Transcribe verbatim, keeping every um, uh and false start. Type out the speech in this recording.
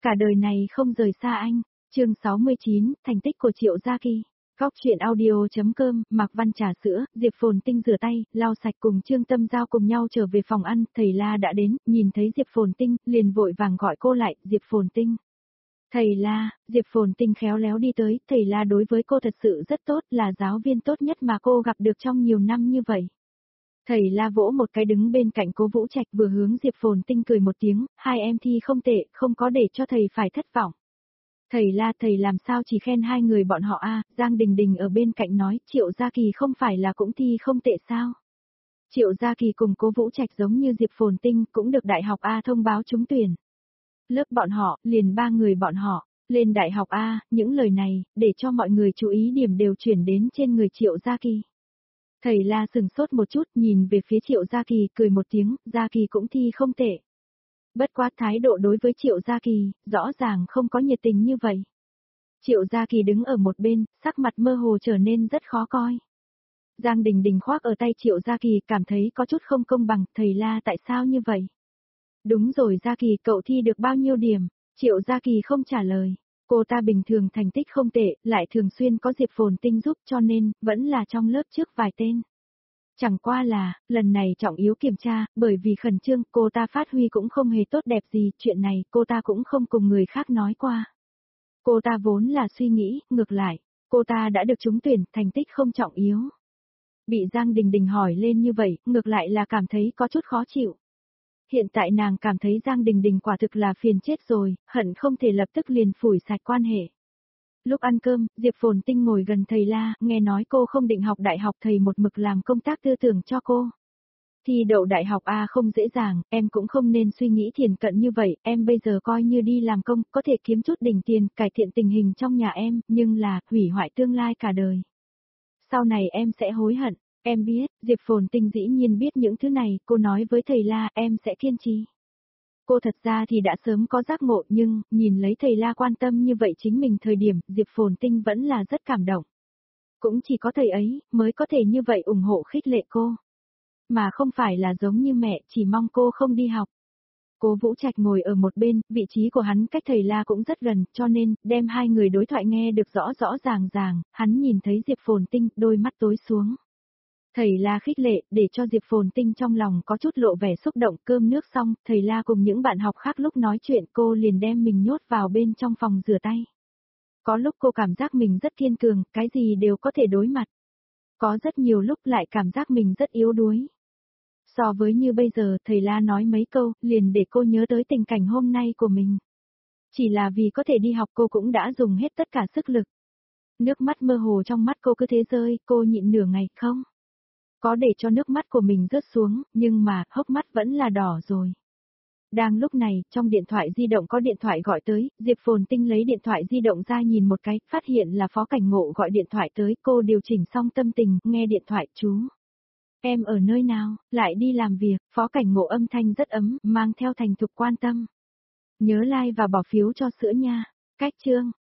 cả đời này không rời xa anh. Chương sáu mươi chín, thành tích của Triệu Gia Kỳ. Góc truyện audio.com, Mạc Văn trà sữa, Diệp Phồn Tinh rửa tay, lau sạch cùng Trương Tâm Giao cùng nhau trở về phòng ăn, thầy La đã đến, nhìn thấy Diệp Phồn Tinh, liền vội vàng gọi cô lại, Diệp Phồn Tinh. Thầy La, Diệp Phồn Tinh khéo léo đi tới, thầy La đối với cô thật sự rất tốt, là giáo viên tốt nhất mà cô gặp được trong nhiều năm như vậy. Thầy La vỗ một cái đứng bên cạnh Cố Vũ Trạch vừa hướng Diệp Phồn Tinh cười một tiếng, hai em thi không tệ, không có để cho thầy phải thất vọng. Thầy La, thầy làm sao chỉ khen hai người bọn họ a? Giang Đình Đình ở bên cạnh nói, Triệu Gia Kỳ không phải là cũng thi không tệ sao? Triệu Gia Kỳ cùng Cố Vũ Trạch giống như Diệp Phồn Tinh cũng được đại học A thông báo trúng tuyển. Lớp bọn họ, liền ba người bọn họ, lên đại học A, những lời này, để cho mọi người chú ý điểm đều chuyển đến trên người Triệu Gia Kỳ. Thầy La sừng sốt một chút, nhìn về phía Triệu Gia Kỳ, cười một tiếng, Gia Kỳ cũng thi không tệ. Bất quá thái độ đối với Triệu Gia Kỳ, rõ ràng không có nhiệt tình như vậy. Triệu Gia Kỳ đứng ở một bên, sắc mặt mơ hồ trở nên rất khó coi. Giang Đình Đình khoác ở tay Triệu Gia Kỳ, cảm thấy có chút không công bằng, thầy La tại sao như vậy? Đúng rồi Gia Kỳ, cậu thi được bao nhiêu điểm? Triệu Gia Kỳ không trả lời. Cô ta bình thường thành tích không tệ, lại thường xuyên có Diệp Phồn Tinh giúp cho nên, vẫn là trong lớp trước vài tên. Chẳng qua là, lần này trọng yếu kiểm tra, bởi vì khẩn trương, cô ta phát huy cũng không hề tốt đẹp gì, chuyện này cô ta cũng không cùng người khác nói qua. Cô ta vốn là suy nghĩ, ngược lại, cô ta đã được trúng tuyển, thành tích không trọng yếu. Bị Giang Đình Đình hỏi lên như vậy, ngược lại là cảm thấy có chút khó chịu. Hiện tại nàng cảm thấy Giang Đình Đình quả thực là phiền chết rồi, hận không thể lập tức liền phủi sạch quan hệ. Lúc ăn cơm, Diệp Phồn Tinh ngồi gần thầy La, nghe nói cô không định học đại học, thầy một mực làm công tác tư tưởng cho cô. Thi đậu đại học A không dễ dàng, em cũng không nên suy nghĩ thiển cận như vậy, em bây giờ coi như đi làm công, có thể kiếm chút đỉnh tiền, cải thiện tình hình trong nhà em, nhưng là, hủy hoại tương lai cả đời. Sau này em sẽ hối hận, em biết, Diệp Phồn Tinh dĩ nhiên biết những thứ này, cô nói với thầy La, em sẽ kiên trì. Cô thật ra thì đã sớm có giác ngộ nhưng, nhìn lấy thầy La quan tâm như vậy chính mình thời điểm, Diệp Phồn Tinh vẫn là rất cảm động. Cũng chỉ có thầy ấy, mới có thể như vậy ủng hộ khích lệ cô. Mà không phải là giống như mẹ, chỉ mong cô không đi học. Cố Vũ Trạch ngồi ở một bên, vị trí của hắn cách thầy La cũng rất gần, cho nên, đem hai người đối thoại nghe được rõ rõ ràng ràng, hắn nhìn thấy Diệp Phồn Tinh, đôi mắt tối xuống. Thầy La khích lệ, để cho Diệp Phồn Tinh trong lòng có chút lộ vẻ xúc động, cơm nước xong, thầy La cùng những bạn học khác lúc nói chuyện cô liền đem mình nhốt vào bên trong phòng rửa tay. Có lúc cô cảm giác mình rất kiên cường, cái gì đều có thể đối mặt. Có rất nhiều lúc lại cảm giác mình rất yếu đuối. So với như bây giờ, thầy La nói mấy câu, liền để cô nhớ tới tình cảnh hôm nay của mình. Chỉ là vì có thể đi học cô cũng đã dùng hết tất cả sức lực. Nước mắt mơ hồ trong mắt cô cứ thế rơi, cô nhịn nửa ngày, không? Có để cho nước mắt của mình rớt xuống, nhưng mà, hốc mắt vẫn là đỏ rồi. Đang lúc này, trong điện thoại di động có điện thoại gọi tới, Diệp Phồn Tinh lấy điện thoại di động ra nhìn một cái, phát hiện là Phó Cảnh Ngộ gọi điện thoại tới, cô điều chỉnh xong tâm tình, nghe điện thoại, chú. Em ở nơi nào, lại đi làm việc, Phó Cảnh Ngộ âm thanh rất ấm, mang theo thành thục quan tâm. Nhớ like và bỏ phiếu cho sữa nha. Cách chương,